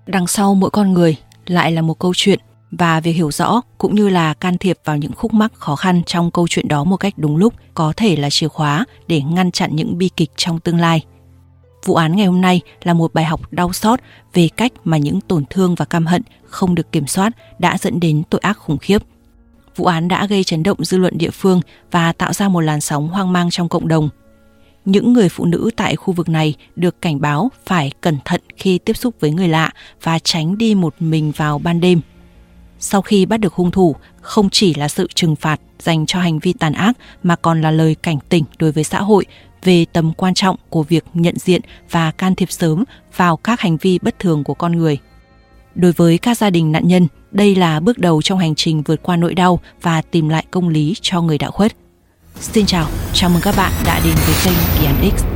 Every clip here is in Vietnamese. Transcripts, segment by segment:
Đằng sau mỗi con người lại là một câu chuyện, và việc hiểu rõ cũng như là can thiệp vào những khúc mắc khó khăn trong câu chuyện đó một cách đúng lúc có thể là chìa khóa để ngăn chặn những bi kịch trong tương lai. Vụ án ngày hôm nay là một bài học đau xót về cách mà những tổn thương và căm hận không được kiểm soát đã dẫn đến tội ác khủng khiếp. Vụ án đã gây chấn động dư luận địa phương và tạo ra một làn sóng hoang mang trong cộng đồng. Những người phụ nữ tại khu vực này được cảnh báo phải cẩn thận khi tiếp xúc với người lạ và tránh đi một mình vào ban đêm. Sau khi bắt được hung thủ, không chỉ là sự trừng phạt dành cho hành vi tàn ác mà còn là lời cảnh tỉnh đối với xã hội về tầm quan trọng của việc nhận diện và can thiệp sớm vào các hành vi bất thường của con người. Đối với các gia đình nạn nhân, đây là bước đầu trong hành trình vượt qua nỗi đau và tìm lại công lý cho người đã khuất. Xin chào mừng các bạn đã đến với kênh Kỳ Án X.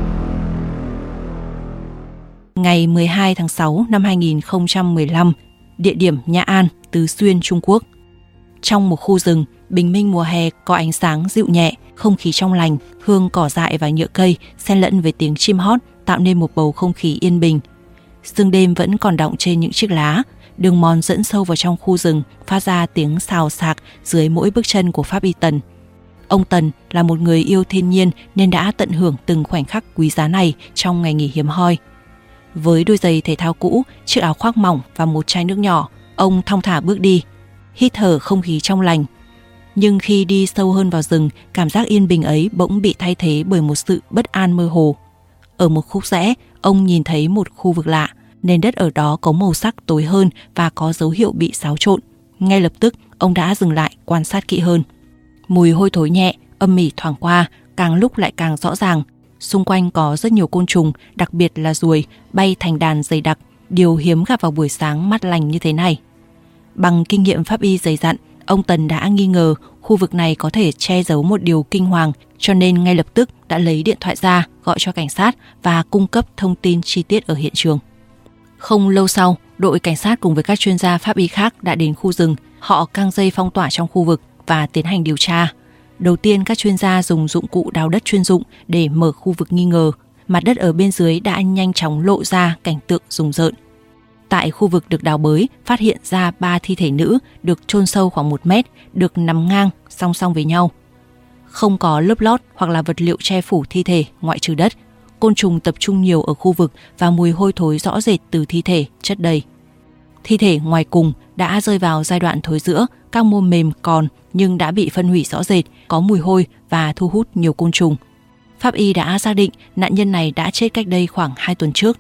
Ngày 12 tháng 6 năm 2015, địa điểm Nha An, Tứ Xuyên, Trung Quốc. Trong một khu rừng, bình minh mùa hè có ánh sáng dịu nhẹ, không khí trong lành, hương cỏ dại và nhựa cây xen lẫn với tiếng chim hót tạo nên một bầu không khí yên bình. Sương đêm vẫn còn đọng trên những chiếc lá, đường mòn dẫn sâu vào trong khu rừng phát ra tiếng xào xạc dưới mỗi bước chân của Pháp Y Tần. Ông Tần là một người yêu thiên nhiên nên đã tận hưởng từng khoảnh khắc quý giá này trong ngày nghỉ hiếm hoi. Với đôi giày thể thao cũ, chiếc áo khoác mỏng và một chai nước nhỏ, ông thong thả bước đi, hít thở không khí trong lành. Nhưng khi đi sâu hơn vào rừng, cảm giác yên bình ấy bỗng bị thay thế bởi một sự bất an mơ hồ. Ở một khúc rẽ, ông nhìn thấy một khu vực lạ, nền đất ở đó có màu sắc tối hơn và có dấu hiệu bị xáo trộn. Ngay lập tức, ông đã dừng lại quan sát kỹ hơn. Mùi hôi thối nhẹ, âm ỉ thoảng qua, càng lúc lại càng rõ ràng. Xung quanh có rất nhiều côn trùng, đặc biệt là ruồi, bay thành đàn dày đặc, điều hiếm gặp vào buổi sáng mát lành như thế này. Bằng kinh nghiệm pháp y dày dặn, ông Tần đã nghi ngờ khu vực này có thể che giấu một điều kinh hoàng, cho nên ngay lập tức đã lấy điện thoại ra, gọi cho cảnh sát và cung cấp thông tin chi tiết ở hiện trường. Không lâu sau, đội cảnh sát cùng với các chuyên gia pháp y khác đã đến khu rừng. Họ căng dây phong tỏa trong khu vực và tiến hành điều tra. Đầu tiên, các chuyên gia dùng dụng cụ đào đất chuyên dụng để mở khu vực nghi ngờ. Mặt đất ở bên dưới đã nhanh chóng lộ ra cảnh tượng rùng rợn. Tại khu vực được đào bới, phát hiện ra 3 thi thể nữ được chôn sâu khoảng 1 mét, được nằm ngang song song với nhau. Không có lớp lót hoặc là vật liệu che phủ thi thể ngoại trừ đất. Côn trùng tập trung nhiều ở khu vực và mùi hôi thối rõ rệt từ thi thể chất đầy. Thi thể ngoài cùng đã rơi vào giai đoạn thối rữa, các mô mềm còn nhưng đã bị phân hủy rõ rệt, có mùi hôi và thu hút nhiều côn trùng. Pháp y đã xác định nạn nhân này đã chết cách đây khoảng 2 tuần trước.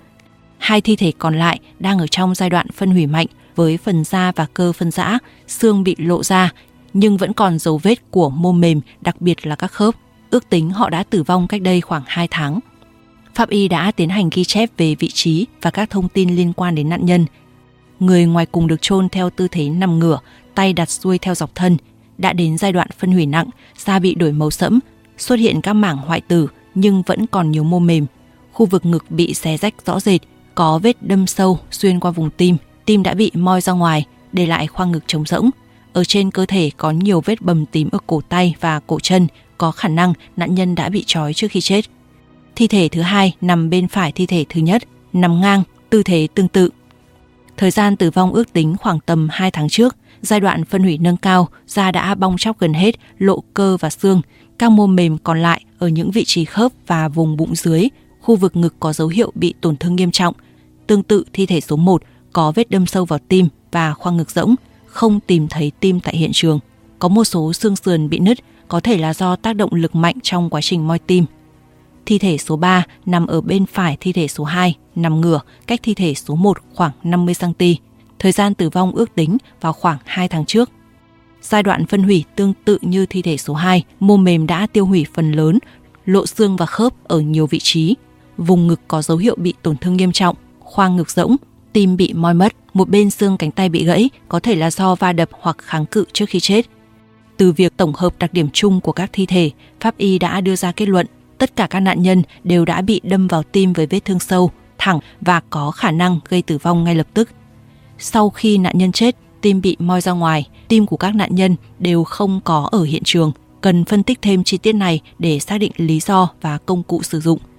2 thi thể còn lại đang ở trong giai đoạn phân hủy mạnh với phần da và cơ phân rã, xương bị lộ ra nhưng vẫn còn dấu vết của mô mềm, đặc biệt là các khớp. Ước tính họ đã tử vong cách đây khoảng 2 tháng. Pháp y đã tiến hành ghi chép về vị trí và các thông tin liên quan đến nạn nhân. Người ngoài cùng được chôn theo tư thế nằm ngửa, tay đặt xuôi theo dọc thân, đã đến giai đoạn phân hủy nặng, da bị đổi màu sẫm, xuất hiện các mảng hoại tử nhưng vẫn còn nhiều mô mềm. Khu vực ngực bị xé rách rõ rệt, có vết đâm sâu xuyên qua vùng tim, tim đã bị moi ra ngoài, để lại khoang ngực trống rỗng. Ở trên cơ thể có nhiều vết bầm tím ở cổ tay và cổ chân, có khả năng nạn nhân đã bị trói trước khi chết. Thi thể thứ hai nằm bên phải thi thể thứ nhất, nằm ngang, tư thế tương tự. Thời gian tử vong ước tính khoảng tầm 2 tháng trước, giai đoạn phân hủy nâng cao, da đã bong tróc gần hết, lộ cơ và xương. Các mô mềm còn lại ở những vị trí khớp và vùng bụng dưới, khu vực ngực có dấu hiệu bị tổn thương nghiêm trọng. Tương tự thi thể số 1 có vết đâm sâu vào tim và khoang ngực rỗng, không tìm thấy tim tại hiện trường. Có một số xương sườn bị nứt, có thể là do tác động lực mạnh trong quá trình moi tim. Thi thể số 3 nằm ở bên phải thi thể số 2, nằm ngửa, cách thi thể số 1 khoảng 50cm. Thời gian tử vong ước tính vào khoảng 2 tháng trước. Giai đoạn phân hủy tương tự như thi thể số 2, mô mềm đã tiêu hủy phần lớn, lộ xương và khớp ở nhiều vị trí. Vùng ngực có dấu hiệu bị tổn thương nghiêm trọng, khoang ngực rỗng, tim bị moi mất, một bên xương cánh tay bị gãy, có thể là do va đập hoặc kháng cự trước khi chết. Từ việc tổng hợp đặc điểm chung của các thi thể, pháp y đã đưa ra kết luận tất cả các nạn nhân đều đã bị đâm vào tim với vết thương sâu, thẳng và có khả năng gây tử vong ngay lập tức. Sau khi nạn nhân chết, tim bị moi ra ngoài, tim của các nạn nhân đều không có ở hiện trường. Cần phân tích thêm chi tiết này để xác định lý do và công cụ sử dụng.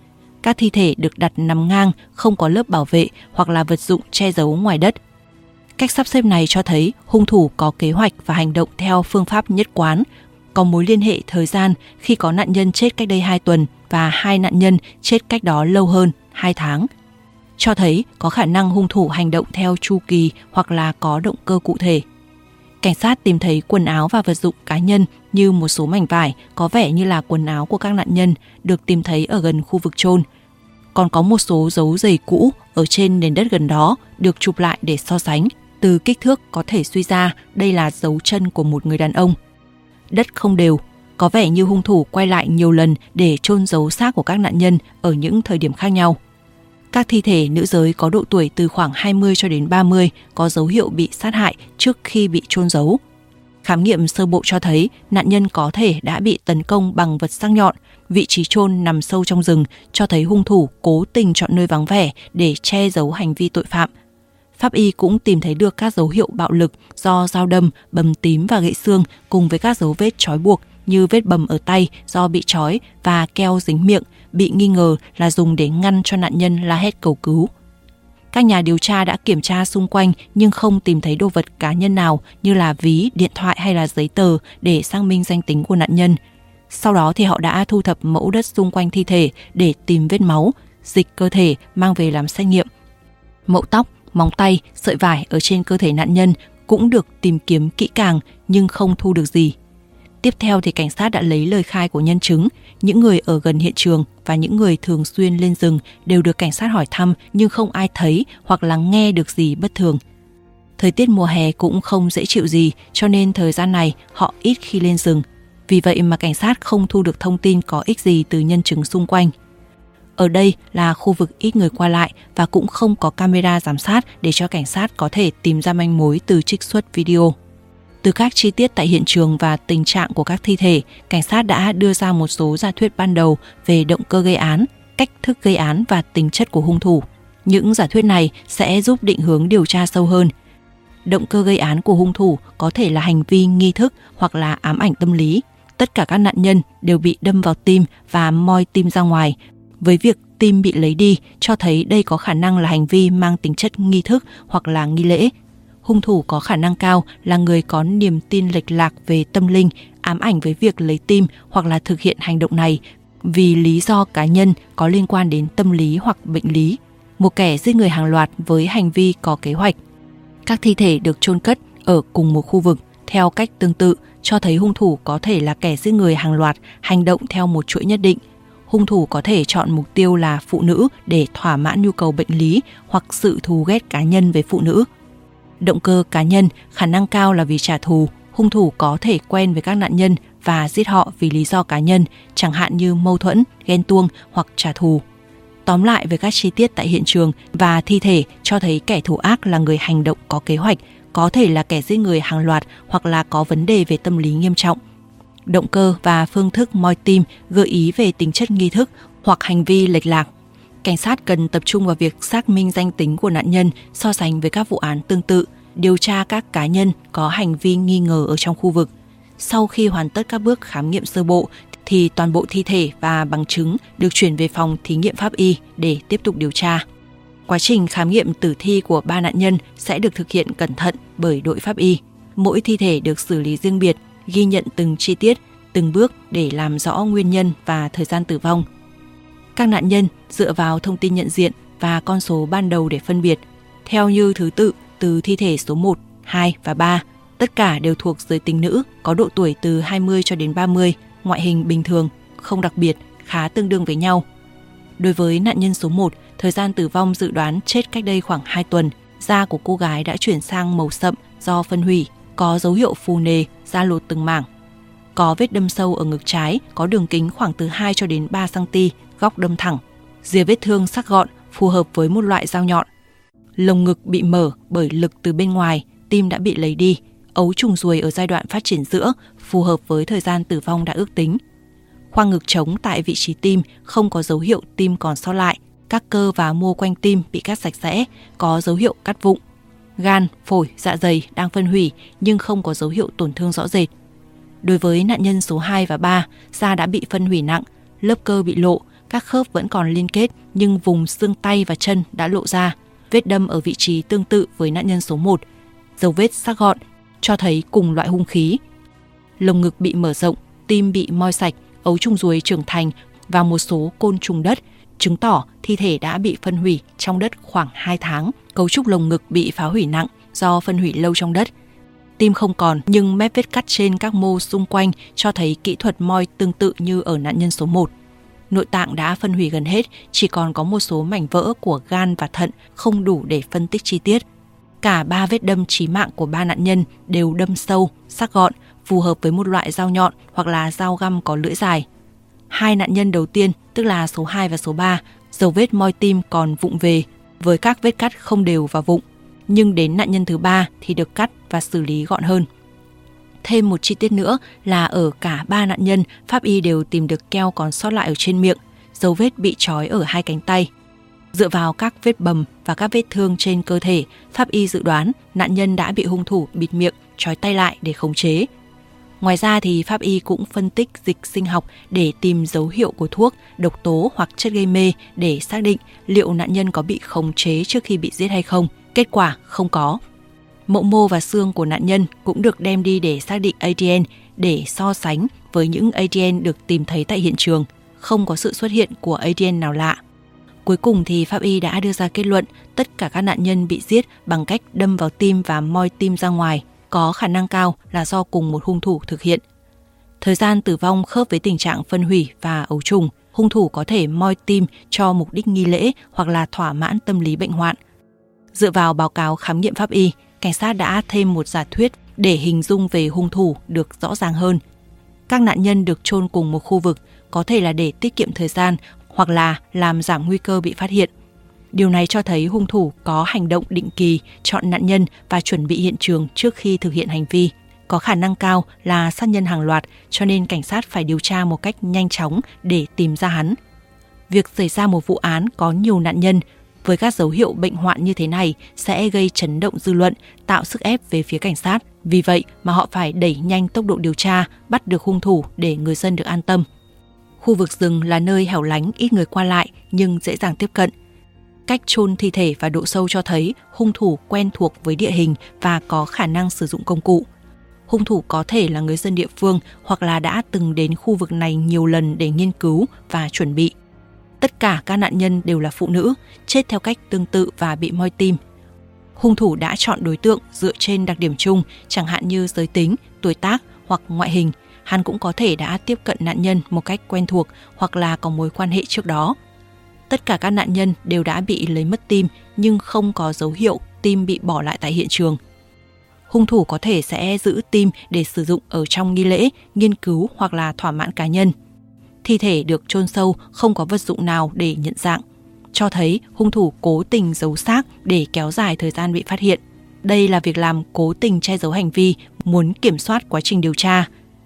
Các thi thể được đặt nằm ngang, không có lớp bảo vệ hoặc là vật dụng che giấu ngoài đất. Cách sắp xếp này cho thấy hung thủ có kế hoạch và hành động theo phương pháp nhất quán, có mối liên hệ thời gian khi có nạn nhân chết cách đây 2 tuần và 2 nạn nhân chết cách đó lâu hơn 2 tháng. Cho thấy có khả năng hung thủ hành động theo chu kỳ hoặc là có động cơ cụ thể. Cảnh sát tìm thấy quần áo và vật dụng cá nhân như một số mảnh vải có vẻ như là quần áo của các nạn nhân được tìm thấy ở gần khu vực chôn. Còn có một số dấu giày cũ ở trên nền đất gần đó được chụp lại để so sánh. Từ kích thước có thể suy ra đây là dấu chân của một người đàn ông. Đất không đều, có vẻ như hung thủ quay lại nhiều lần để chôn giấu xác của các nạn nhân ở những thời điểm khác nhau. Các thi thể nữ giới có độ tuổi từ khoảng 20 cho đến 30 có dấu hiệu bị sát hại trước khi bị chôn giấu. Khám nghiệm sơ bộ cho thấy nạn nhân có thể đã bị tấn công bằng vật sắc nhọn, vị trí chôn nằm sâu trong rừng cho thấy hung thủ cố tình chọn nơi vắng vẻ để che giấu hành vi tội phạm. Pháp y cũng tìm thấy được các dấu hiệu bạo lực do dao đâm, bầm tím và gãy xương cùng với các dấu vết trói buộc như vết bầm ở tay do bị trói và keo dính miệng bị nghi ngờ là dùng để ngăn cho nạn nhân la hét cầu cứu. Các nhà điều tra đã kiểm tra xung quanh nhưng không tìm thấy đồ vật cá nhân nào như là ví, điện thoại hay là giấy tờ để xác minh danh tính của nạn nhân. Sau đó thì họ đã thu thập mẫu đất xung quanh thi thể để tìm vết máu, dịch cơ thể mang về làm xét nghiệm. Mẫu tóc, móng tay, sợi vải ở trên cơ thể nạn nhân cũng được tìm kiếm kỹ càng nhưng không thu được gì. Tiếp theo thì cảnh sát đã lấy lời khai của nhân chứng, những người ở gần hiện trường và những người thường xuyên lên rừng đều được cảnh sát hỏi thăm nhưng không ai thấy hoặc là nghe được gì bất thường. Thời tiết mùa hè cũng không dễ chịu gì cho nên thời gian này họ ít khi lên rừng. Vì vậy mà cảnh sát không thu được thông tin có ích gì từ nhân chứng xung quanh. Ở đây là khu vực ít người qua lại và cũng không có camera giám sát để cho cảnh sát có thể tìm ra manh mối từ trích xuất video. Từ các chi tiết tại hiện trường và tình trạng của các thi thể, cảnh sát đã đưa ra một số giả thuyết ban đầu về động cơ gây án, cách thức gây án và tính chất của hung thủ. Những giả thuyết này sẽ giúp định hướng điều tra sâu hơn. Động cơ gây án của hung thủ có thể là hành vi nghi thức hoặc là ám ảnh tâm lý. Tất cả các nạn nhân đều bị đâm vào tim và moi tim ra ngoài. Với việc tim bị lấy đi cho thấy đây có khả năng là hành vi mang tính chất nghi thức hoặc là nghi lễ. Hung thủ có khả năng cao là người có niềm tin lệch lạc về tâm linh, ám ảnh với việc lấy tim hoặc là thực hiện hành động này vì lý do cá nhân có liên quan đến tâm lý hoặc bệnh lý. Một kẻ giết người hàng loạt với hành vi có kế hoạch. Các thi thể được chôn cất ở cùng một khu vực theo cách tương tự cho thấy hung thủ có thể là kẻ giết người hàng loạt hành động theo một chuỗi nhất định. Hung thủ có thể chọn mục tiêu là phụ nữ để thỏa mãn nhu cầu bệnh lý hoặc sự thù ghét cá nhân với phụ nữ. Động cơ cá nhân khả năng cao là vì trả thù. Hung thủ có thể quen với các nạn nhân và giết họ vì lý do cá nhân, chẳng hạn như mâu thuẫn, ghen tuông hoặc trả thù. Tóm lại về các chi tiết tại hiện trường và thi thể cho thấy kẻ thủ ác là người hành động có kế hoạch, có thể là kẻ giết người hàng loạt hoặc là có vấn đề về tâm lý nghiêm trọng. Động cơ và phương thức moi tim gợi ý về tính chất nghi thức hoặc hành vi lệch lạc. Cảnh sát cần tập trung vào việc xác minh danh tính của nạn nhân so sánh với các vụ án tương tự, điều tra các cá nhân có hành vi nghi ngờ ở trong khu vực. Sau khi hoàn tất các bước khám nghiệm sơ bộ thì toàn bộ thi thể và bằng chứng được chuyển về phòng thí nghiệm pháp y để tiếp tục điều tra. Quá trình khám nghiệm tử thi của 3 nạn nhân sẽ được thực hiện cẩn thận bởi đội pháp y. Mỗi thi thể được xử lý riêng biệt, ghi nhận từng chi tiết, từng bước để làm rõ nguyên nhân và thời gian tử vong. Các nạn nhân dựa vào thông tin nhận diện và con số ban đầu để phân biệt, theo như thứ tự từ thi thể số 1, 2 và 3. Tất cả đều thuộc giới tính nữ, có độ tuổi từ 20 cho đến 30, ngoại hình bình thường, không đặc biệt, khá tương đương với nhau. Đối với nạn nhân số 1, thời gian tử vong dự đoán chết cách đây khoảng 2 tuần. Da của cô gái đã chuyển sang màu sậm do phân hủy, có dấu hiệu phù nề, da lột từng mảng. Có vết đâm sâu ở ngực trái, có đường kính khoảng từ 2 cho đến 3 cm, góc đâm thẳng. Rìa vết thương sắc gọn, phù hợp với một loại dao nhọn. Lồng ngực bị mở bởi lực từ bên ngoài, tim đã bị lấy đi. Ấu trùng ruồi ở giai đoạn phát triển giữa, phù hợp với thời gian tử vong đã ước tính. Khoang ngực trống tại vị trí tim, không có dấu hiệu tim còn sót lại. Các cơ và mô quanh tim bị cắt sạch sẽ, có dấu hiệu cắt vụn. Gan, phổi, dạ dày đang phân hủy nhưng không có dấu hiệu tổn thương rõ rệt. Đối với nạn nhân số 2 và 3, da đã bị phân hủy nặng, lớp cơ bị lộ, các khớp vẫn còn liên kết nhưng vùng xương tay và chân đã lộ ra. Vết đâm ở vị trí tương tự với nạn nhân số 1. Dấu vết sắc gọn, cho thấy cùng loại hung khí. Lồng ngực bị mở rộng, tim bị moi sạch, ấu trùng ruồi trưởng thành và một số côn trùng đất, chứng tỏ thi thể đã bị phân hủy trong đất khoảng 2 tháng. Cấu trúc lồng ngực bị phá hủy nặng do phân hủy lâu trong đất. Tim không còn nhưng mép vết cắt trên các mô xung quanh cho thấy kỹ thuật moi tương tự như ở nạn nhân số 1. Nội tạng đã phân hủy gần hết, chỉ còn có một số mảnh vỡ của gan và thận không đủ để phân tích chi tiết. Cả 3 vết đâm chí mạng của 3 nạn nhân đều đâm sâu, sắc gọn, phù hợp với một loại dao nhọn hoặc là dao găm có lưỡi dài. 2 nạn nhân đầu tiên, tức là số 2 và số 3, dấu vết moi tim còn vụng về, với các vết cắt không đều và vụng. Nhưng đến nạn nhân thứ 3 thì được cắt và xử lý gọn hơn. Thêm một chi tiết nữa là ở cả 3 nạn nhân, pháp y đều tìm được keo còn sót lại ở trên miệng, dấu vết bị trói ở 2 cánh tay. Dựa vào các vết bầm và các vết thương trên cơ thể, pháp y dự đoán nạn nhân đã bị hung thủ bịt miệng, trói tay lại để khống chế. Ngoài ra thì pháp y cũng phân tích dịch sinh học để tìm dấu hiệu của thuốc, độc tố hoặc chất gây mê để xác định liệu nạn nhân có bị khống chế trước khi bị giết hay không. Kết quả không có. Mộ mô và xương của nạn nhân cũng được đem đi để xác định ADN để so sánh với những ADN được tìm thấy tại hiện trường. Không có sự xuất hiện của ADN nào lạ. Cuối cùng thì pháp y đã đưa ra kết luận tất cả các nạn nhân bị giết bằng cách đâm vào tim và moi tim ra ngoài, có khả năng cao là do cùng một hung thủ thực hiện. Thời gian tử vong khớp với tình trạng phân hủy và ấu trùng. Hung thủ có thể moi tim cho mục đích nghi lễ hoặc là thỏa mãn tâm lý bệnh hoạn. Dựa vào báo cáo khám nghiệm pháp y, cảnh sát đã thêm một giả thuyết để hình dung về hung thủ được rõ ràng hơn. Các nạn nhân được chôn cùng một khu vực, có thể là để tiết kiệm thời gian hoặc là làm giảm nguy cơ bị phát hiện. Điều này cho thấy hung thủ có hành động định kỳ, chọn nạn nhân và chuẩn bị hiện trường trước khi thực hiện hành vi. Có khả năng cao là sát nhân hàng loạt, cho nên cảnh sát phải điều tra một cách nhanh chóng để tìm ra hắn. Việc xảy ra một vụ án có nhiều nạn nhân với các dấu hiệu bệnh hoạn như thế này sẽ gây chấn động dư luận, tạo sức ép về phía cảnh sát. Vì vậy mà họ phải đẩy nhanh tốc độ điều tra, bắt được hung thủ để người dân được an tâm. Khu vực rừng là nơi hẻo lánh, ít người qua lại nhưng dễ dàng tiếp cận. Cách chôn thi thể và độ sâu cho thấy hung thủ quen thuộc với địa hình và có khả năng sử dụng công cụ. Hung thủ có thể là người dân địa phương hoặc là đã từng đến khu vực này nhiều lần để nghiên cứu và chuẩn bị. Tất cả các nạn nhân đều là phụ nữ, chết theo cách tương tự và bị moi tim. Hung thủ đã chọn đối tượng dựa trên đặc điểm chung, chẳng hạn như giới tính, tuổi tác hoặc ngoại hình. Hắn cũng có thể đã tiếp cận nạn nhân một cách quen thuộc hoặc là có mối quan hệ trước đó. Tất cả các nạn nhân đều đã bị lấy mất tim nhưng không có dấu hiệu tim bị bỏ lại tại hiện trường. Hung thủ có thể sẽ giữ tim để sử dụng ở trong nghi lễ, nghiên cứu hoặc là thỏa mãn cá nhân. Thi thể được chôn sâu, không có vật dụng nào để nhận dạng, cho thấy hung thủ cố tình giấu xác để kéo dài thời gian bị phát hiện. Đây là việc làm cố tình che giấu hành vi, muốn kiểm soát quá trình điều tra.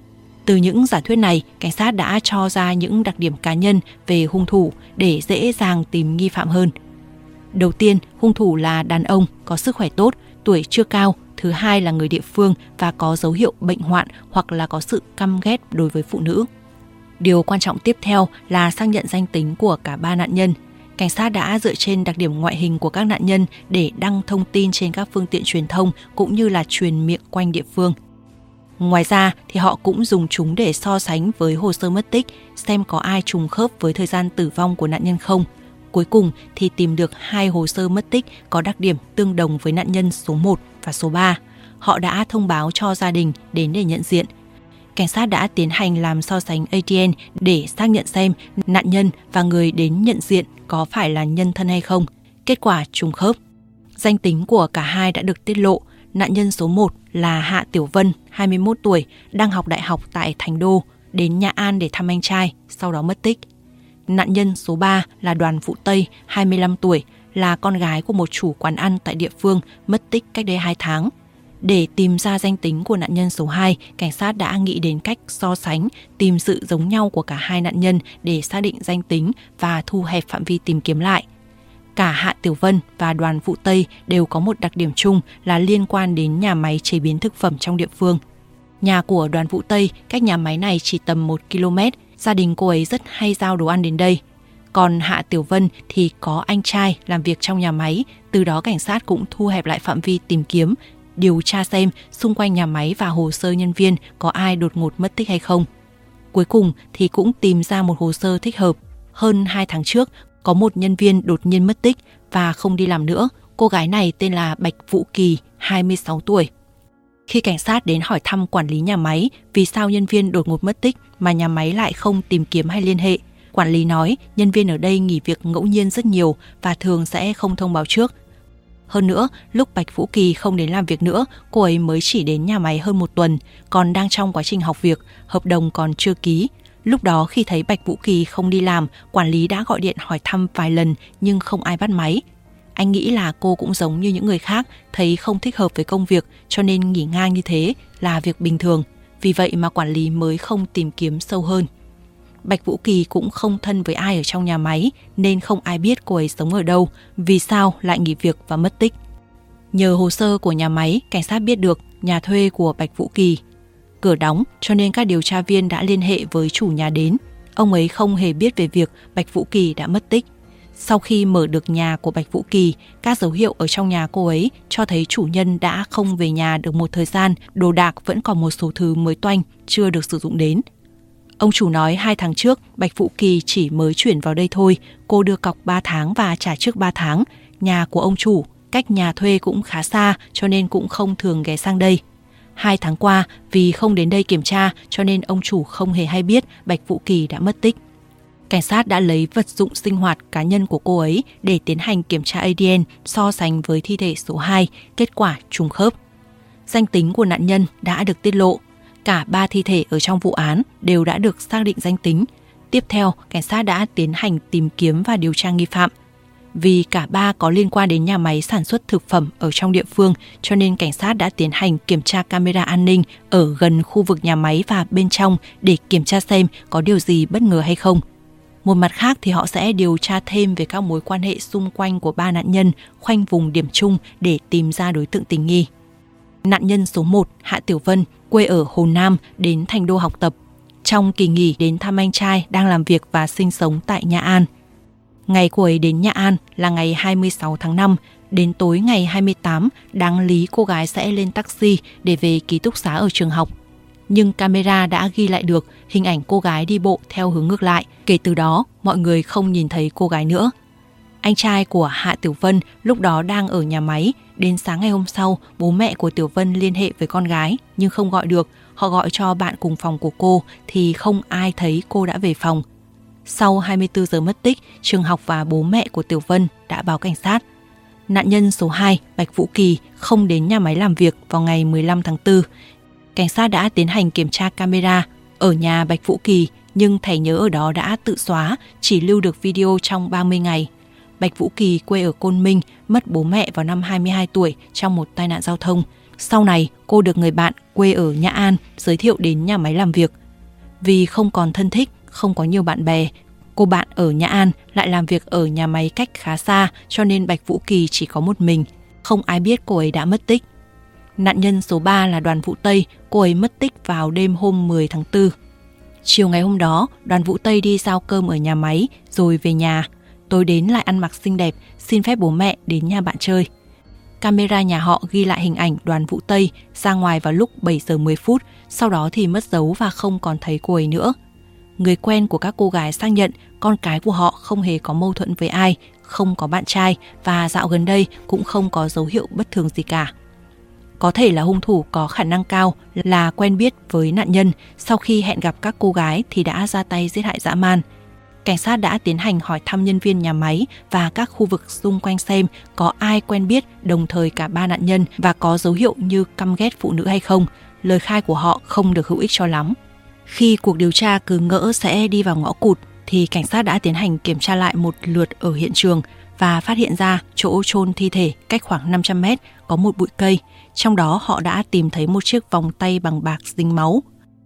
Từ những giả thuyết này, cảnh sát đã cho ra những đặc điểm cá nhân về hung thủ để dễ dàng tìm nghi phạm hơn. Đầu tiên, hung thủ là đàn ông, có sức khỏe tốt, tuổi chưa cao. Thứ hai là người địa phương và có dấu hiệu bệnh hoạn hoặc là có sự căm ghét đối với phụ nữ. Điều quan trọng tiếp theo là xác nhận danh tính của cả 3 nạn nhân. Cảnh sát đã dựa trên đặc điểm ngoại hình của các nạn nhân để đăng thông tin trên các phương tiện truyền thông cũng như là truyền miệng quanh địa phương. Ngoài ra thì họ cũng dùng chúng để so sánh với hồ sơ mất tích, xem có ai trùng khớp với thời gian tử vong của nạn nhân không. Cuối cùng thì tìm được 2 hồ sơ mất tích có đặc điểm tương đồng với nạn nhân số 1 và số 3. Họ đã thông báo cho gia đình đến để nhận diện. Cảnh sát đã tiến hành làm so sánh ADN để xác nhận xem nạn nhân và người đến nhận diện có phải là nhân thân hay không. Kết quả trùng khớp. Danh tính của cả hai đã được tiết lộ. Nạn nhân số 1 là Hạ Tiểu Vân, 21 tuổi, đang học đại học tại Thành Đô, đến Nha An để thăm anh trai, sau đó mất tích. Nạn nhân số 3 là Đoàn Phụ Tây, 25 tuổi, là con gái của một chủ quán ăn tại địa phương, mất tích cách đây 2 tháng. Để tìm ra danh tính của nạn nhân số 2, cảnh sát đã nghĩ đến cách so sánh, tìm sự giống nhau của cả hai nạn nhân để xác định danh tính và thu hẹp phạm vi tìm kiếm lại. Cả Hạ Tiểu Vân và Đoàn Phụ Tây đều có một đặc điểm chung là liên quan đến nhà máy chế biến thực phẩm trong địa phương. Nhà của Đoàn Phụ Tây cách nhà máy này chỉ tầm 1 km, gia đình cô ấy rất hay giao đồ ăn đến đây. Còn Hạ Tiểu Vân thì có anh trai làm việc trong nhà máy, từ đó cảnh sát cũng thu hẹp lại phạm vi tìm kiếm, điều tra xem xung quanh nhà máy và hồ sơ nhân viên có ai đột ngột mất tích hay không. Cuối cùng thì cũng tìm ra một hồ sơ thích hợp. Hơn 2 tháng trước, có một nhân viên đột nhiên mất tích và không đi làm nữa. Cô gái này tên là Bạch Vũ Kỳ, 26 tuổi. Khi cảnh sát đến hỏi thăm quản lý nhà máy vì sao nhân viên đột ngột mất tích mà nhà máy lại không tìm kiếm hay liên hệ, quản lý nói nhân viên ở đây nghỉ việc ngẫu nhiên rất nhiều và thường sẽ không thông báo trước. Hơn nữa, lúc Bạch Vũ Kỳ không đến làm việc nữa, cô ấy mới chỉ đến nhà máy hơn 1 tuần, còn đang trong quá trình học việc, hợp đồng còn chưa ký. Lúc đó khi thấy Bạch Vũ Kỳ không đi làm, quản lý đã gọi điện hỏi thăm vài lần nhưng không ai bắt máy. Anh nghĩ là cô cũng giống như những người khác, thấy không thích hợp với công việc cho nên nghỉ ngang như thế là việc bình thường. Vì vậy mà quản lý mới không tìm kiếm sâu hơn. Bạch Vũ Kỳ cũng không thân với ai ở trong nhà máy nên không ai biết cô ấy sống ở đâu, vì sao lại nghỉ việc và mất tích. Nhờ hồ sơ của nhà máy, cảnh sát biết được nhà thuê của Bạch Vũ Kỳ cửa đóng cho nên các điều tra viên đã liên hệ với chủ nhà đến. Ông ấy không hề biết về việc Bạch Vũ Kỳ đã mất tích. Sau khi mở được nhà của Bạch Vũ Kỳ, các dấu hiệu ở trong nhà cô ấy cho thấy chủ nhân đã không về nhà được một thời gian, đồ đạc vẫn còn một số thứ mới toanh, chưa được sử dụng đến. Ông chủ nói 2 tháng trước, Bạch Vũ Kỳ chỉ mới chuyển vào đây thôi, cô đưa cọc 3 tháng và trả trước 3 tháng. Nhà của ông chủ, cách nhà thuê cũng khá xa cho nên cũng không thường ghé sang đây. 2 tháng qua, vì không đến đây kiểm tra cho nên ông chủ không hề hay biết Bạch Vũ Kỳ đã mất tích. Cảnh sát đã lấy vật dụng sinh hoạt cá nhân của cô ấy để tiến hành kiểm tra ADN so sánh với thi thể số 2, kết quả trùng khớp. Danh tính của nạn nhân đã được tiết lộ. Cả 3 thi thể ở trong vụ án đều đã được xác định danh tính. Tiếp theo, cảnh sát đã tiến hành tìm kiếm và điều tra nghi phạm. Vì cả 3 có liên quan đến nhà máy sản xuất thực phẩm ở trong địa phương cho nên cảnh sát đã tiến hành kiểm tra camera an ninh ở gần khu vực nhà máy và bên trong để kiểm tra xem có điều gì bất ngờ hay không. Một mặt khác thì họ sẽ điều tra thêm về các mối quan hệ xung quanh của 3 nạn nhân, khoanh vùng điểm chung để tìm ra đối tượng tình nghi. Nạn nhân số 1, Hạ Tiểu Vân, quê ở Hồ Nam, đến Thành Đô học tập. Trong kỳ nghỉ đến thăm anh trai đang làm việc và sinh sống tại Nha An. Ngày cô ấy đến Nha An là ngày 26 tháng 5, đến tối ngày 28, đáng lý cô gái sẽ lên taxi để về ký túc xá ở trường học. Nhưng camera đã ghi lại được hình ảnh cô gái đi bộ theo hướng ngược lại. Kể từ đó, mọi người không nhìn thấy cô gái nữa. Anh trai của Hạ Tiểu Vân lúc đó đang ở nhà máy. Đến sáng ngày hôm sau, bố mẹ của Tiểu Vân liên hệ với con gái nhưng không gọi được. Họ gọi cho bạn cùng phòng của cô thì không ai thấy cô đã về phòng. Sau 24 giờ mất tích, trường học và bố mẹ của Tiểu Vân đã báo cảnh sát. Nạn nhân số 2, Bạch Vũ Kỳ, không đến nhà máy làm việc vào ngày 15 tháng 4. Cảnh sát đã tiến hành kiểm tra camera ở nhà Bạch Vũ Kỳ nhưng thẻ nhớ ở đó đã tự xóa, chỉ lưu được video trong 30 ngày. Bạch Vũ Kỳ quê ở Côn Minh, mất bố mẹ vào năm 22 tuổi trong một tai nạn giao thông. Sau này, cô được người bạn quê ở Nha An giới thiệu đến nhà máy làm việc. Vì không còn thân thích, không có nhiều bạn bè, cô bạn ở Nha An lại làm việc ở nhà máy cách khá xa cho nên Bạch Vũ Kỳ chỉ có một mình, không ai biết cô ấy đã mất tích. Nạn nhân số 3 là Đoàn Vũ Tây, cô ấy mất tích vào đêm hôm 10 tháng 4. Chiều ngày hôm đó, Đoàn Vũ Tây đi giao cơm ở nhà máy rồi về nhà. Tối đến lại ăn mặc xinh đẹp, xin phép bố mẹ đến nhà bạn chơi. Camera nhà họ ghi lại hình ảnh Đoàn Vũ Tây ra ngoài vào lúc 7 giờ 10 phút, sau đó thì mất dấu và không còn thấy cô ấy nữa. Người quen của các cô gái xác nhận con cái của họ không hề có mâu thuẫn với ai, không có bạn trai và dạo gần đây cũng không có dấu hiệu bất thường gì cả. Có thể là hung thủ có khả năng cao là quen biết với nạn nhân, sau khi hẹn gặp các cô gái thì đã ra tay giết hại dã man. Cảnh sát đã tiến hành hỏi thăm nhân viên nhà máy và các khu vực xung quanh xem có ai quen biết đồng thời cả 3 nạn nhân và có dấu hiệu như căm ghét phụ nữ hay không. Lời khai của họ không được hữu ích cho lắm. Khi cuộc điều tra cứ ngỡ sẽ đi vào ngõ cụt thì cảnh sát đã tiến hành kiểm tra lại một lượt ở hiện trường và phát hiện ra chỗ chôn thi thể cách khoảng 500 mét có một bụi cây. Trong đó họ đã tìm thấy một chiếc vòng tay bằng bạc dính máu.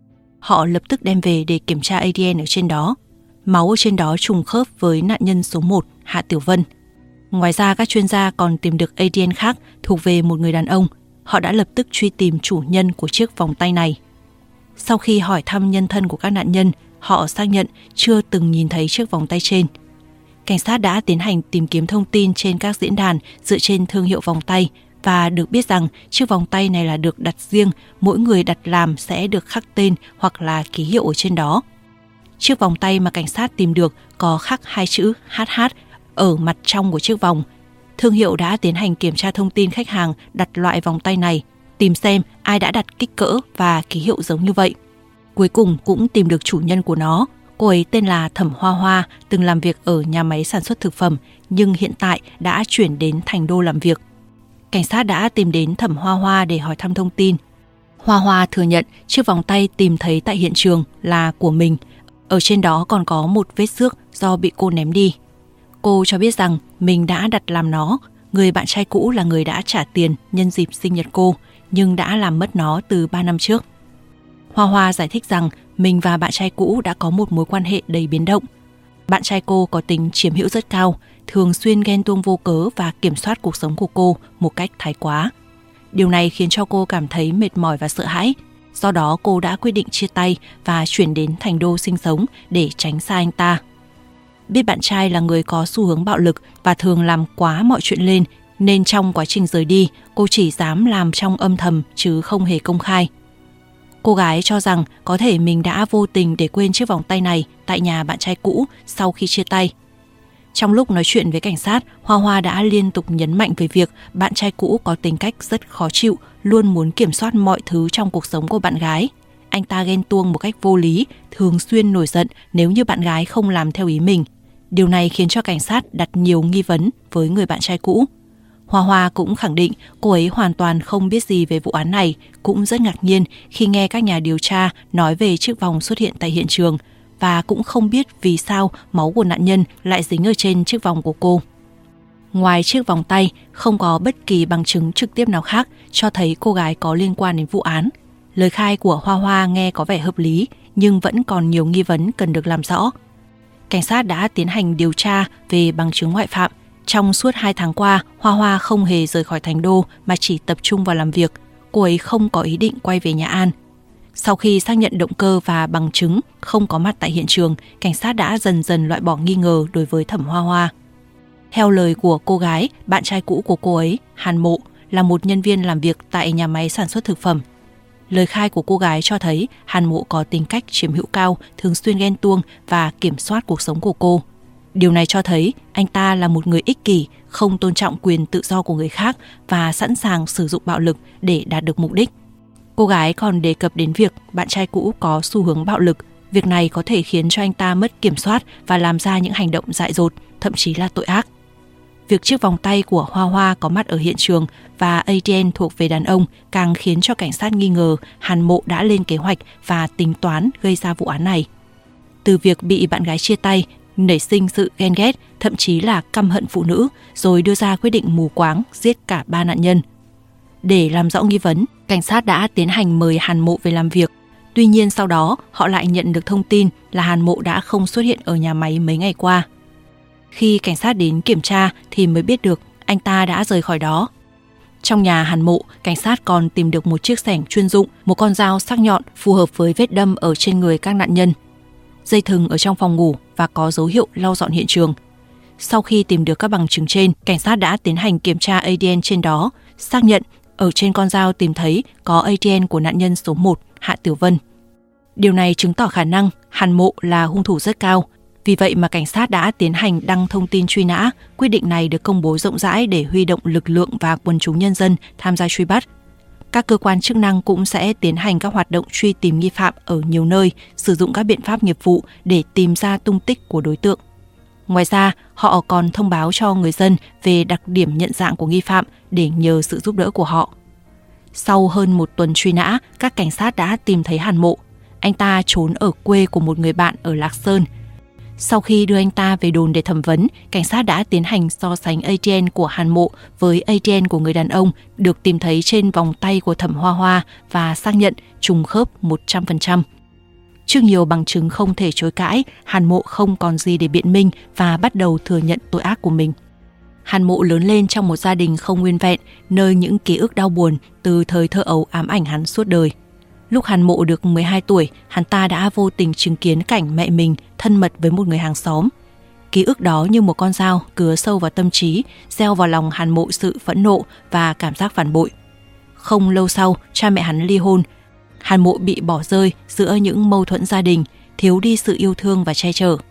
Họ lập tức đem về để kiểm tra ADN ở trên đó. Máu ở trên đó trùng khớp với nạn nhân số 1, Hạ Tiểu Vân. Ngoài ra các chuyên gia còn tìm được ADN khác thuộc về một người đàn ông. Họ đã lập tức truy tìm chủ nhân của chiếc vòng tay này. Sau khi hỏi thăm nhân thân của các nạn nhân, họ xác nhận chưa từng nhìn thấy chiếc vòng tay trên. cảnh sát đã tiến hành tìm kiếm thông tin trên các diễn đàn dựa trên thương hiệu vòng tay và được biết rằng chiếc vòng tay này là được đặt riêng, mỗi người đặt làm sẽ được khắc tên hoặc là ký hiệu ở trên đó. Chiếc vòng tay mà cảnh sát tìm được có khắc 2 chữ HH ở mặt trong của chiếc vòng. Thương hiệu đã tiến hành kiểm tra thông tin khách hàng đặt loại vòng tay này, tìm xem ai đã đặt kích cỡ và ký hiệu giống như vậy. Cuối cùng cũng tìm được chủ nhân của nó. Cô ấy tên là Thẩm Hoa Hoa, từng làm việc ở nhà máy sản xuất thực phẩm, nhưng hiện tại đã chuyển đến Thành Đô làm việc. Cảnh sát đã tìm đến Thẩm Hoa Hoa để hỏi thăm thông tin. Hoa Hoa thừa nhận chiếc vòng tay tìm thấy tại hiện trường là của mình. Ở trên đó còn có một vết xước do bị cô ném đi. Cô cho biết rằng mình đã đặt làm nó. Người bạn trai cũ là người đã trả tiền nhân dịp sinh nhật cô, nhưng đã làm mất nó từ 3 năm trước. Hoa Hoa giải thích rằng mình và bạn trai cũ đã có một mối quan hệ đầy biến động. Bạn trai cô có tính chiếm hữu rất cao, thường xuyên ghen tuông vô cớ và kiểm soát cuộc sống của cô một cách thái quá. Điều này khiến cho cô cảm thấy mệt mỏi và sợ hãi. Do đó cô đã quyết định chia tay và chuyển đến Thành Đô sinh sống để tránh xa anh ta. Biết bạn trai là người có xu hướng bạo lực và thường làm quá mọi chuyện lên, nên trong quá trình rời đi, cô chỉ dám làm trong âm thầm chứ không hề công khai. Cô gái cho rằng có thể mình đã vô tình để quên chiếc vòng tay này tại nhà bạn trai cũ sau khi chia tay. Trong lúc nói chuyện với cảnh sát, Hoa Hoa đã liên tục nhấn mạnh về việc bạn trai cũ có tính cách rất khó chịu, luôn muốn kiểm soát mọi thứ trong cuộc sống của bạn gái. Anh ta ghen tuông một cách vô lý, thường xuyên nổi giận nếu như bạn gái không làm theo ý mình. Điều này khiến cho cảnh sát đặt nhiều nghi vấn với người bạn trai cũ. Hoa Hoa cũng khẳng định cô ấy hoàn toàn không biết gì về vụ án này, cũng rất ngạc nhiên khi nghe các nhà điều tra nói về chiếc vòng xuất hiện tại hiện trường và cũng không biết vì sao máu của nạn nhân lại dính ở trên chiếc vòng của cô. Ngoài chiếc vòng tay, không có bất kỳ bằng chứng trực tiếp nào khác cho thấy cô gái có liên quan đến vụ án. Lời khai của Hoa Hoa nghe có vẻ hợp lý, nhưng vẫn còn nhiều nghi vấn cần được làm rõ. Cảnh sát đã tiến hành điều tra về bằng chứng ngoại phạm. Trong suốt 2 tháng qua, Hoa Hoa không hề rời khỏi Thành Đô mà chỉ tập trung vào làm việc. Cô ấy không có ý định quay về Nhà An. Sau khi xác nhận động cơ và bằng chứng không có mặt tại hiện trường, cảnh sát đã dần dần loại bỏ nghi ngờ đối với Thẩm Hoa Hoa. Theo lời của cô gái, bạn trai cũ của cô ấy, Hàn Mộ, là một nhân viên làm việc tại nhà máy sản xuất thực phẩm. Lời khai của cô gái cho thấy Hàn Mộ có tính cách chiếm hữu cao, thường xuyên ghen tuông và kiểm soát cuộc sống của cô. Điều này cho thấy anh ta là một người ích kỷ, không tôn trọng quyền tự do của người khác và sẵn sàng sử dụng bạo lực để đạt được mục đích. Cô gái còn đề cập đến việc bạn trai cũ có xu hướng bạo lực. Việc này có thể khiến cho anh ta mất kiểm soát và làm ra những hành động dại dột, thậm chí là tội ác. Việc chiếc vòng tay của Hoa Hoa có mặt ở hiện trường và ADN thuộc về đàn ông càng khiến cho cảnh sát nghi ngờ Hàn Mộ đã lên kế hoạch và tính toán gây ra vụ án này. Từ việc bị bạn gái chia tay, nảy sinh sự ghen ghét, thậm chí là căm hận phụ nữ, rồi đưa ra quyết định mù quáng giết cả 3 nạn nhân. Để làm rõ nghi vấn, cảnh sát đã tiến hành mời Hàn Mộ về làm việc. Tuy nhiên sau đó, họ lại nhận được thông tin là Hàn Mộ đã không xuất hiện ở nhà máy mấy ngày qua. Khi cảnh sát đến kiểm tra thì mới biết được anh ta đã rời khỏi đó. Trong nhà Hàn Mộ, cảnh sát còn tìm được một chiếc xẻng chuyên dụng, một con dao sắc nhọn phù hợp với vết đâm ở trên người các nạn nhân, dây thừng ở trong phòng ngủ và có dấu hiệu lau dọn hiện trường. Sau khi tìm được các bằng chứng trên, cảnh sát đã tiến hành kiểm tra ADN trên đó, xác nhận ở trên con dao tìm thấy có ADN của nạn nhân số 1, Hạ Tiểu Vân. Điều này chứng tỏ khả năng Hàn Mộ là hung thủ rất cao. Vì vậy mà cảnh sát đã tiến hành đăng thông tin truy nã. Quyết định này được công bố rộng rãi để huy động lực lượng và quần chúng nhân dân tham gia truy bắt. Các cơ quan chức năng cũng sẽ tiến hành các hoạt động truy tìm nghi phạm ở nhiều nơi, sử dụng các biện pháp nghiệp vụ để tìm ra tung tích của đối tượng. Ngoài ra, họ còn thông báo cho người dân về đặc điểm nhận dạng của nghi phạm để nhờ sự giúp đỡ của họ. Sau hơn 1 tuần truy nã, các cảnh sát đã tìm thấy Hàn Mộ. Anh ta trốn ở quê của một người bạn ở Lạc Sơn. Sau khi đưa anh ta về đồn để thẩm vấn, cảnh sát đã tiến hành so sánh ADN của Hàn Mộ với ADN của người đàn ông được tìm thấy trên vòng tay của Thẩm Hoa Hoa và xác nhận trùng khớp 100%. Trước nhiều bằng chứng không thể chối cãi, Hàn Mộ không còn gì để biện minh và bắt đầu thừa nhận tội ác của mình. Hàn Mộ lớn lên trong một gia đình không nguyên vẹn, nơi những ký ức đau buồn từ thời thơ ấu ám ảnh hắn suốt đời. Lúc Hàn Mộ được 12 tuổi, hắn ta đã vô tình chứng kiến cảnh mẹ mình thân mật với một người hàng xóm. Ký ức đó như một con dao cứa sâu vào tâm trí, gieo vào lòng Hàn Mộ sự phẫn nộ và cảm giác phản bội. Không lâu sau, cha mẹ hắn ly hôn. Hàn Mộ bị bỏ rơi giữa những mâu thuẫn gia đình, thiếu đi sự yêu thương và che chở.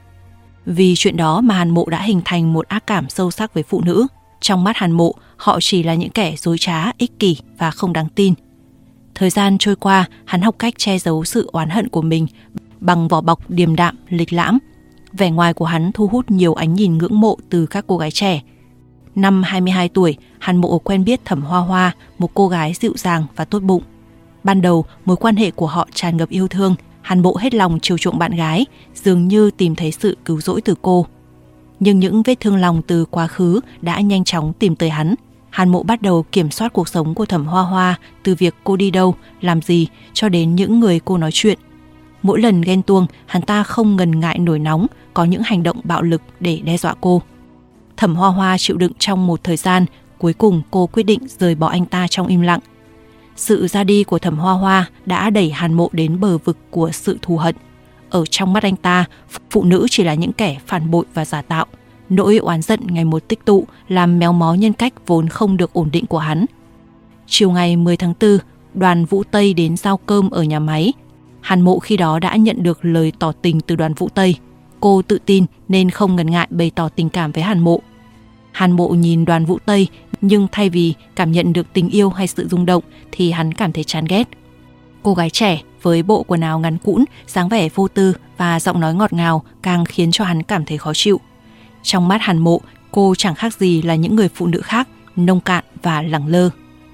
Vì chuyện đó mà Hàn Mộ đã hình thành một ác cảm sâu sắc với phụ nữ. Trong mắt Hàn Mộ, họ chỉ là những kẻ dối trá, ích kỷ và không đáng tin. Thời gian trôi qua, hắn học cách che giấu sự oán hận của mình bằng vỏ bọc điềm đạm, lịch lãm. Vẻ ngoài của hắn thu hút nhiều ánh nhìn ngưỡng mộ từ các cô gái trẻ. Năm 22 tuổi, Hàn Mộ quen biết Thẩm Hoa Hoa, một cô gái dịu dàng và tốt bụng. Ban đầu, mối quan hệ của họ tràn ngập yêu thương. Hàn Mộ hết lòng chiều chuộng bạn gái, dường như tìm thấy sự cứu rỗi từ cô. Nhưng những vết thương lòng từ quá khứ đã nhanh chóng tìm tới hắn. Hàn Mộ bắt đầu kiểm soát cuộc sống của Thẩm Hoa Hoa, từ việc cô đi đâu, làm gì cho đến những người cô nói chuyện. Mỗi lần ghen tuông, hắn ta không ngần ngại nổi nóng, có những hành động bạo lực để đe dọa cô. Thẩm Hoa Hoa chịu đựng trong một thời gian, cuối cùng cô quyết định rời bỏ anh ta trong im lặng. Sự ra đi của Thẩm Hoa Hoa đã đẩy Hàn Mộ đến bờ vực của sự thù hận. Ở trong mắt anh ta, phụ nữ chỉ là những kẻ phản bội và giả tạo. Nỗi oán giận ngày một tích tụ làm méo mó nhân cách vốn không được ổn định của hắn. Chiều ngày 10 tháng 4, Đoàn Vũ Tây đến giao cơm ở nhà máy. Hàn Mộ khi đó đã nhận được lời tỏ tình từ Đoàn Vũ Tây. Cô tự tin nên không ngần ngại bày tỏ tình cảm với Hàn Mộ. Hàn Mộ nhìn Đoàn Vũ Tây, nhưng thay vì cảm nhận được tình yêu hay sự rung động thì hắn cảm thấy chán ghét. Cô gái trẻ với bộ quần áo ngắn cũn, dáng vẻ vô tư và giọng nói ngọt ngào càng khiến cho hắn cảm thấy khó chịu. Trong mắt Hàn Mộ, cô chẳng khác gì là những người phụ nữ khác, nông cạn và lẳng lơ.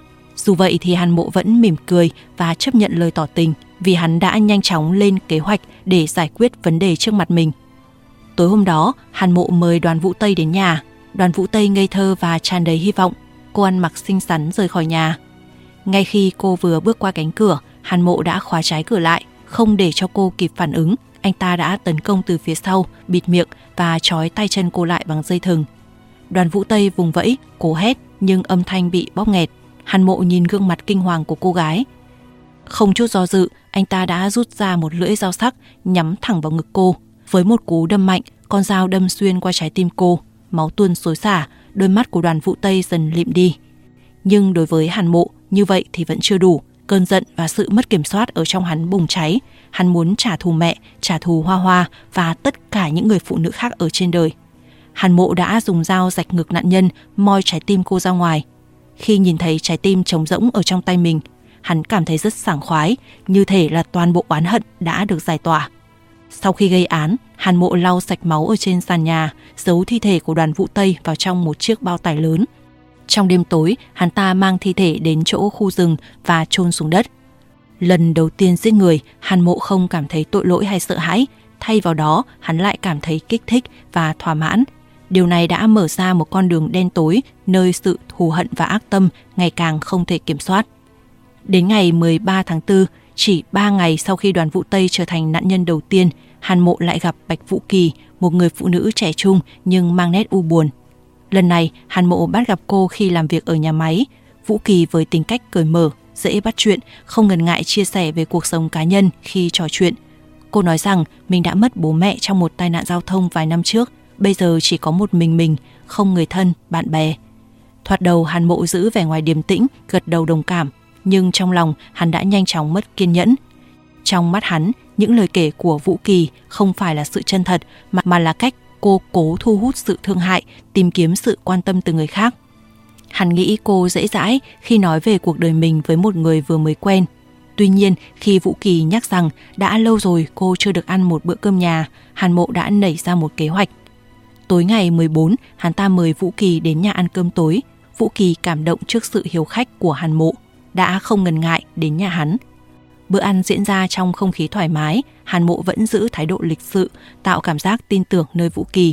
Dù vậy thì Hàn Mộ vẫn mỉm cười và chấp nhận lời tỏ tình, vì hắn đã nhanh chóng lên kế hoạch để giải quyết vấn đề trước mặt mình. Tối hôm đó, Hàn Mộ mời Đoàn Vũ Tây đến nhà. Đoàn Vũ Tây ngây thơ và tràn đầy hy vọng. Cô ăn mặc xinh xắn rời khỏi nhà. Ngay khi cô vừa bước qua cánh cửa, Hàn Mộ đã khóa trái cửa lại. Không để cho cô kịp phản ứng, anh ta đã tấn công từ phía sau, bịt miệng và trói tay chân cô lại bằng dây thừng. Đoàn Vũ Tây vùng vẫy, cố hét nhưng âm thanh bị bóp nghẹt. Hàn Mộ nhìn gương mặt kinh hoàng của cô gái. Không chút do dự, anh ta đã rút ra một lưỡi dao sắc nhắm thẳng vào ngực cô. Với một cú đâm mạnh, con dao đâm xuyên qua trái tim cô, máu tuôn xối xả, đôi mắt của Đoàn Vũ Tây dần lịm đi. Nhưng đối với Hàn Mộ, như vậy thì vẫn chưa đủ. Cơn giận và sự mất kiểm soát ở trong hắn bùng cháy. Hắn muốn trả thù mẹ, trả thù Hoa Hoa và tất cả những người phụ nữ khác ở trên đời. Hàn Mộ đã dùng dao rạch ngực nạn nhân, moi trái tim cô ra ngoài. Khi nhìn thấy trái tim trống rỗng ở trong tay mình, hắn cảm thấy rất sảng khoái, như thể là toàn bộ oán hận đã được giải tỏa. Sau khi gây án, Hàn Mộ lau sạch máu ở trên sàn nhà, giấu thi thể của Đoàn Vũ Tây vào trong một chiếc bao tải lớn. Trong đêm tối, hắn ta mang thi thể đến chỗ khu rừng và chôn xuống đất. Lần đầu tiên giết người, Hàn Mộ không cảm thấy tội lỗi hay sợ hãi, thay vào đó hắn lại cảm thấy kích thích và thỏa mãn. Điều này đã mở ra một con đường đen tối, nơi sự thù hận và ác tâm ngày càng không thể kiểm soát. Đến ngày 13 tháng 4, chỉ 3 ngày sau khi Đoàn Vũ Tây trở thành nạn nhân đầu tiên, Hàn Mộ lại gặp Bạch Vũ Kỳ, một người phụ nữ trẻ trung nhưng mang nét u buồn. Lần này, Hàn Mộ bắt gặp cô khi làm việc ở nhà máy. Vũ Kỳ với tính cách cởi mở, dễ bắt chuyện, không ngần ngại chia sẻ về cuộc sống cá nhân khi trò chuyện. Cô nói rằng mình đã mất bố mẹ trong một tai nạn giao thông vài năm trước, bây giờ chỉ có một mình, không người thân, bạn bè. Thoạt đầu Hàn Mộ giữ vẻ ngoài điềm tĩnh, gật đầu đồng cảm, nhưng trong lòng hắn đã nhanh chóng mất kiên nhẫn. Trong mắt hắn, những lời kể của Vũ Kỳ không phải là sự chân thật, mà là cách cô cố thu hút sự thương hại, tìm kiếm sự quan tâm từ người khác. Hắn nghĩ cô dễ dãi khi nói về cuộc đời mình với một người vừa mới quen. Tuy nhiên, khi Vũ Kỳ nhắc rằng đã lâu rồi cô chưa được ăn một bữa cơm nhà, Hàn Mộ đã nảy ra một kế hoạch. Tối ngày 14, hắn ta mời Vũ Kỳ đến nhà ăn cơm tối. Vũ Kỳ cảm động trước sự hiếu khách của Hàn Mộ, đã không ngần ngại đến nhà hắn. Bữa ăn diễn ra trong không khí thoải mái, Hàn Mộ vẫn giữ thái độ lịch sự, tạo cảm giác tin tưởng nơi Vũ Kỳ.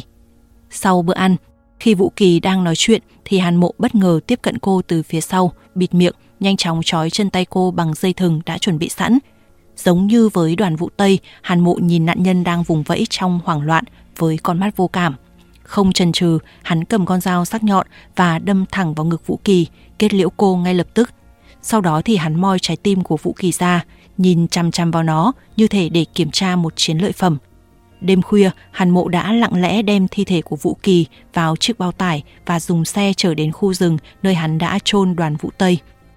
Sau bữa ăn, khi Vũ Kỳ đang nói chuyện thì Hàn Mộ bất ngờ tiếp cận cô từ phía sau, bịt miệng, nhanh chóng trói chân tay cô bằng dây thừng đã chuẩn bị sẵn. Giống như với Đoàn Vũ Tây, Hàn Mộ nhìn nạn nhân đang vùng vẫy trong hoảng loạn với con mắt vô cảm. Không chần chừ, hắn cầm con dao sắc nhọn và đâm thẳng vào ngực Vũ Kỳ, kết liễu cô ngay lập tức. Sau đó thì hắn moi trái tim của Vũ Kỳ ra, nhìn chằm chằm vào nó như thể để kiểm tra một chiến lợi phẩm. Đêm khuya, Hàn Mộ đã lặng lẽ đem thi thể của Vũ Kỳ vào chiếc bao tải và dùng xe chở đến khu rừng nơi hắn đã chôn Đoàn Vũ Tây.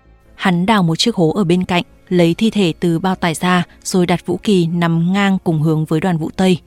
Hắn đào một chiếc hố ở bên cạnh, lấy thi thể từ bao tải ra rồi đặt Vũ Kỳ nằm ngang cùng hướng với Đoàn Vũ Tây.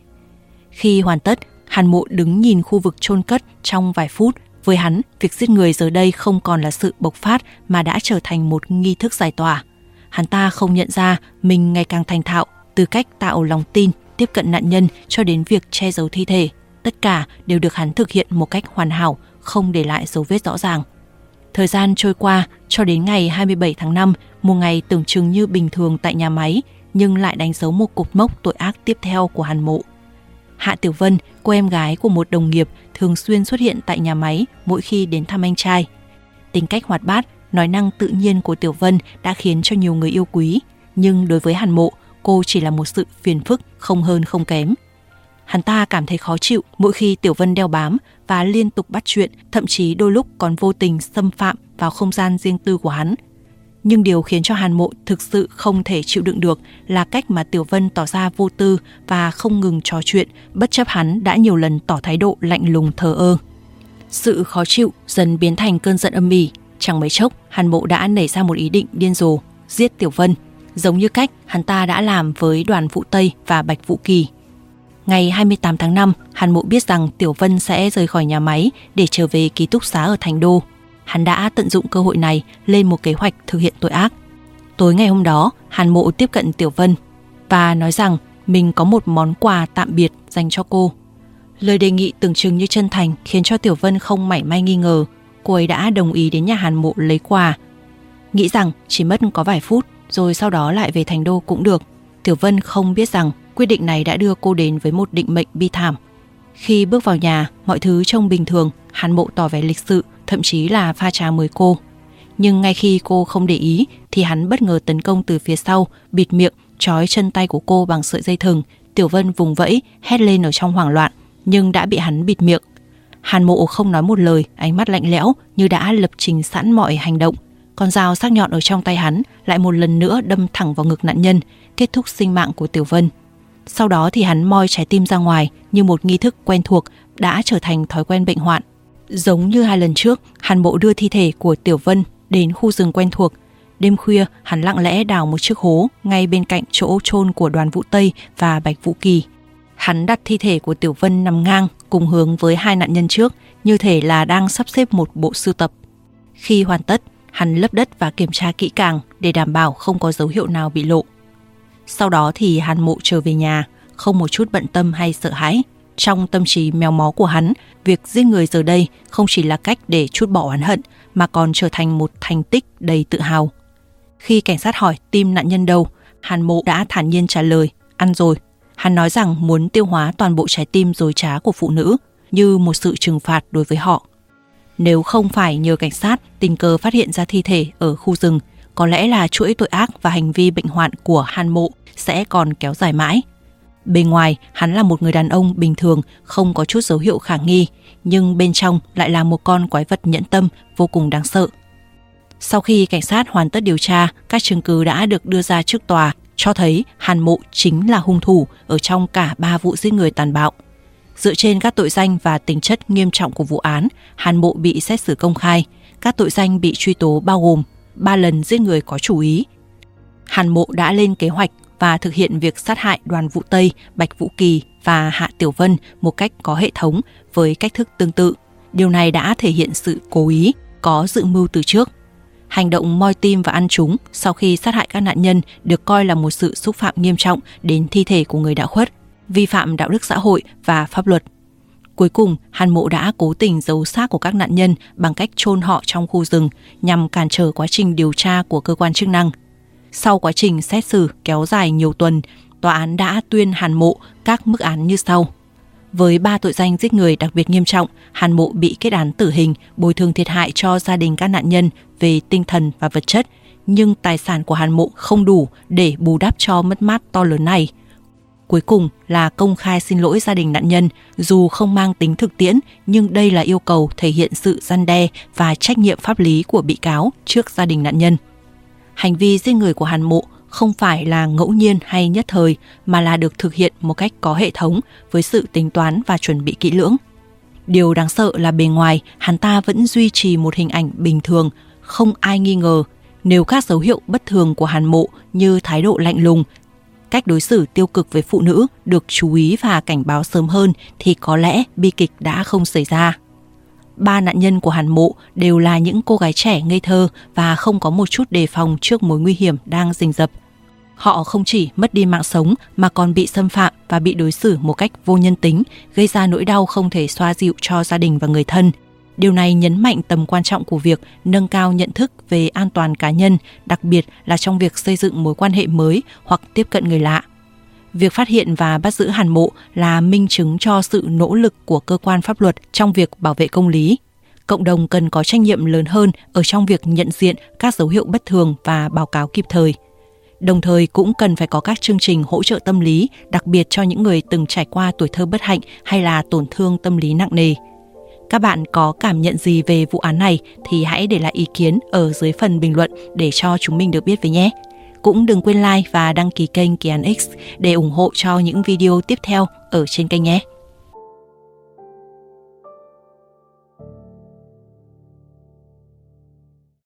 Khi hoàn tất, Hàn Mộ đứng nhìn khu vực chôn cất trong vài phút. Với hắn, việc giết người giờ đây không còn là sự bộc phát mà đã trở thành một nghi thức giải tỏa. Hắn ta không nhận ra mình ngày càng thành thạo, từ cách tạo lòng tin, tiếp cận nạn nhân cho đến việc che giấu thi thể. Tất cả đều được hắn thực hiện một cách hoàn hảo, không để lại dấu vết rõ ràng. Thời gian trôi qua cho đến ngày 27 tháng 5, một ngày tưởng chừng như bình thường tại nhà máy, nhưng lại đánh dấu một cột mốc tội ác tiếp theo của Hàn Mộ. Hạ Tiểu Vân, cô em gái của một đồng nghiệp, thường xuyên xuất hiện tại nhà máy mỗi khi đến thăm anh trai. Tính cách hoạt bát, nói năng tự nhiên của Tiểu Vân đã khiến cho nhiều người yêu quý, nhưng đối với Hàn Mộ, cô chỉ là một sự phiền phức không hơn không kém. Hắn ta cảm thấy khó chịu mỗi khi Tiểu Vân đeo bám và liên tục bắt chuyện, thậm chí đôi lúc còn vô tình xâm phạm vào không gian riêng tư của hắn. Nhưng điều khiến cho Hàn Mộ thực sự không thể chịu đựng được là cách mà Tiểu Vân tỏ ra vô tư và không ngừng trò chuyện, bất chấp hắn đã nhiều lần tỏ thái độ lạnh lùng thờ ơ. Sự khó chịu dần biến thành cơn giận âm ỉ. Chẳng mấy chốc, Hàn Mộ đã nảy ra một ý định điên rồ, giết Tiểu Vân, giống như cách hắn ta đã làm với Đoàn Vũ Tây và Bạch Vũ Kỳ. Ngày 28 tháng 5, Hàn Mộ biết rằng Tiểu Vân sẽ rời khỏi nhà máy để trở về ký túc xá ở Thành Đô. Hắn đã tận dụng cơ hội này lên một kế hoạch thực hiện tội ác. Tối ngày hôm đó, Hàn Mộ tiếp cận Tiểu Vân và nói rằng mình có một món quà tạm biệt dành cho cô. Lời đề nghị tưởng chừng như chân thành khiến cho Tiểu Vân không mảy may nghi ngờ. Cô ấy đã đồng ý đến nhà Hàn Mộ lấy quà, nghĩ rằng chỉ mất có vài phút rồi sau đó lại về Thành Đô cũng được. Tiểu Vân không biết rằng quyết định này đã đưa cô đến với một định mệnh bi thảm. Khi bước vào nhà, mọi thứ trông bình thường. Hàn Mộ tỏ vẻ lịch sự, thậm chí là pha trà mời cô. Nhưng ngay khi cô không để ý thì hắn bất ngờ tấn công từ phía sau, bịt miệng, trói chân tay của cô bằng sợi dây thừng. Tiểu Vân vùng vẫy, hét lên ở trong hoảng loạn, nhưng đã bị hắn bịt miệng. Hàn Mộ không nói một lời, ánh mắt lạnh lẽo như đã lập trình sẵn mọi hành động. Con dao sắc nhọn ở trong tay hắn lại một lần nữa đâm thẳng vào ngực nạn nhân, kết thúc sinh mạng của Tiểu Vân. Sau đó thì hắn moi trái tim ra ngoài như một nghi thức quen thuộc, đã trở thành thói quen bệnh hoạn. Giống như 2 lần trước, Hàn Mộ đưa thi thể của Tiểu Vân đến khu rừng quen thuộc. Đêm khuya, hắn lặng lẽ đào một chiếc hố ngay bên cạnh chỗ chôn của Đoàn Vũ Tây và Bạch Vũ Kỳ. Hắn đặt thi thể của Tiểu Vân nằm ngang cùng hướng với 2 nạn nhân trước, như thể là đang sắp xếp một bộ sưu tập. Khi hoàn tất, hắn lấp đất và kiểm tra kỹ càng để đảm bảo không có dấu hiệu nào bị lộ. Sau đó thì Hàn Mộ trở về nhà, không một chút bận tâm hay sợ hãi. Trong tâm trí méo mó của hắn, việc giết người giờ đây không chỉ là cách để trút bỏ oán hận mà còn trở thành một thành tích đầy tự hào. Khi cảnh sát hỏi tim nạn nhân đâu, Hàn Mộ đã thản nhiên trả lời, ăn rồi. Hắn nói rằng muốn tiêu hóa toàn bộ trái tim dối trá của phụ nữ như một sự trừng phạt đối với họ. Nếu không phải nhờ cảnh sát tình cờ phát hiện ra thi thể ở khu rừng, có lẽ là chuỗi tội ác và hành vi bệnh hoạn của Hàn Mộ sẽ còn kéo dài mãi. Bề ngoài, hắn là một người đàn ông bình thường, không có chút dấu hiệu khả nghi, nhưng bên trong lại là một con quái vật nhẫn tâm vô cùng đáng sợ. Sau khi cảnh sát hoàn tất điều tra, các chứng cứ đã được đưa ra trước tòa, cho thấy Hàn Mộ chính là hung thủ ở trong cả 3 vụ giết người tàn bạo. Dựa trên các tội danh và tính chất nghiêm trọng của vụ án, Hàn Mộ bị xét xử công khai. Các tội danh bị truy tố bao gồm 3 lần giết người có chủ ý. Hàn Mộ đã lên kế hoạch và thực hiện việc sát hại Đoàn Vũ Tây, Bạch Vũ Kỳ và Hạ Tiểu Vân một cách có hệ thống với cách thức tương tự. Điều này đã thể hiện sự cố ý, có dự mưu từ trước. Hành động moi tim và ăn chúng sau khi sát hại các nạn nhân được coi là một sự xúc phạm nghiêm trọng đến thi thể của người đã khuất, vi phạm đạo đức xã hội và pháp luật. Cuối cùng, Hàn Mộ đã cố tình giấu xác của các nạn nhân bằng cách chôn họ trong khu rừng nhằm cản trở quá trình điều tra của cơ quan chức năng. Sau quá trình xét xử kéo dài nhiều tuần, tòa án đã tuyên Hàn Mộ các mức án như sau. Với 3 tội danh giết người đặc biệt nghiêm trọng, Hàn Mộ bị kết án tử hình, bồi thường thiệt hại cho gia đình các nạn nhân về tinh thần và vật chất, nhưng tài sản của Hàn Mộ không đủ để bù đắp cho mất mát to lớn này. Cuối cùng là công khai xin lỗi gia đình nạn nhân, dù không mang tính thực tiễn, nhưng đây là yêu cầu thể hiện sự răn đe và trách nhiệm pháp lý của bị cáo trước gia đình nạn nhân. Hành vi giết người của Hàn Mộ không phải là ngẫu nhiên hay nhất thời mà là được thực hiện một cách có hệ thống với sự tính toán và chuẩn bị kỹ lưỡng. Điều đáng sợ là bề ngoài hắn ta vẫn duy trì một hình ảnh bình thường, không ai nghi ngờ. Nếu các dấu hiệu bất thường của Hàn Mộ như thái độ lạnh lùng, cách đối xử tiêu cực với phụ nữ được chú ý và cảnh báo sớm hơn thì có lẽ bi kịch đã không xảy ra. 3 nạn nhân của Hàn Mộ đều là những cô gái trẻ ngây thơ và không có một chút đề phòng trước mối nguy hiểm đang rình rập. Họ không chỉ mất đi mạng sống mà còn bị xâm phạm và bị đối xử một cách vô nhân tính, gây ra nỗi đau không thể xoa dịu cho gia đình và người thân. Điều này nhấn mạnh tầm quan trọng của việc nâng cao nhận thức về an toàn cá nhân, đặc biệt là trong việc xây dựng mối quan hệ mới hoặc tiếp cận người lạ. Việc phát hiện và bắt giữ Hàn Mộ là minh chứng cho sự nỗ lực của cơ quan pháp luật trong việc bảo vệ công lý. Cộng đồng cần có trách nhiệm lớn hơn ở trong việc nhận diện các dấu hiệu bất thường và báo cáo kịp thời. Đồng thời cũng cần phải có các chương trình hỗ trợ tâm lý, đặc biệt cho những người từng trải qua tuổi thơ bất hạnh hay là tổn thương tâm lý nặng nề. Các bạn có cảm nhận gì về vụ án này thì hãy để lại ý kiến ở dưới phần bình luận để cho chúng mình được biết với nhé. Cũng đừng quên like và đăng ký kênh Kỳ Án X để ủng hộ cho những video tiếp theo ở trên kênh nhé.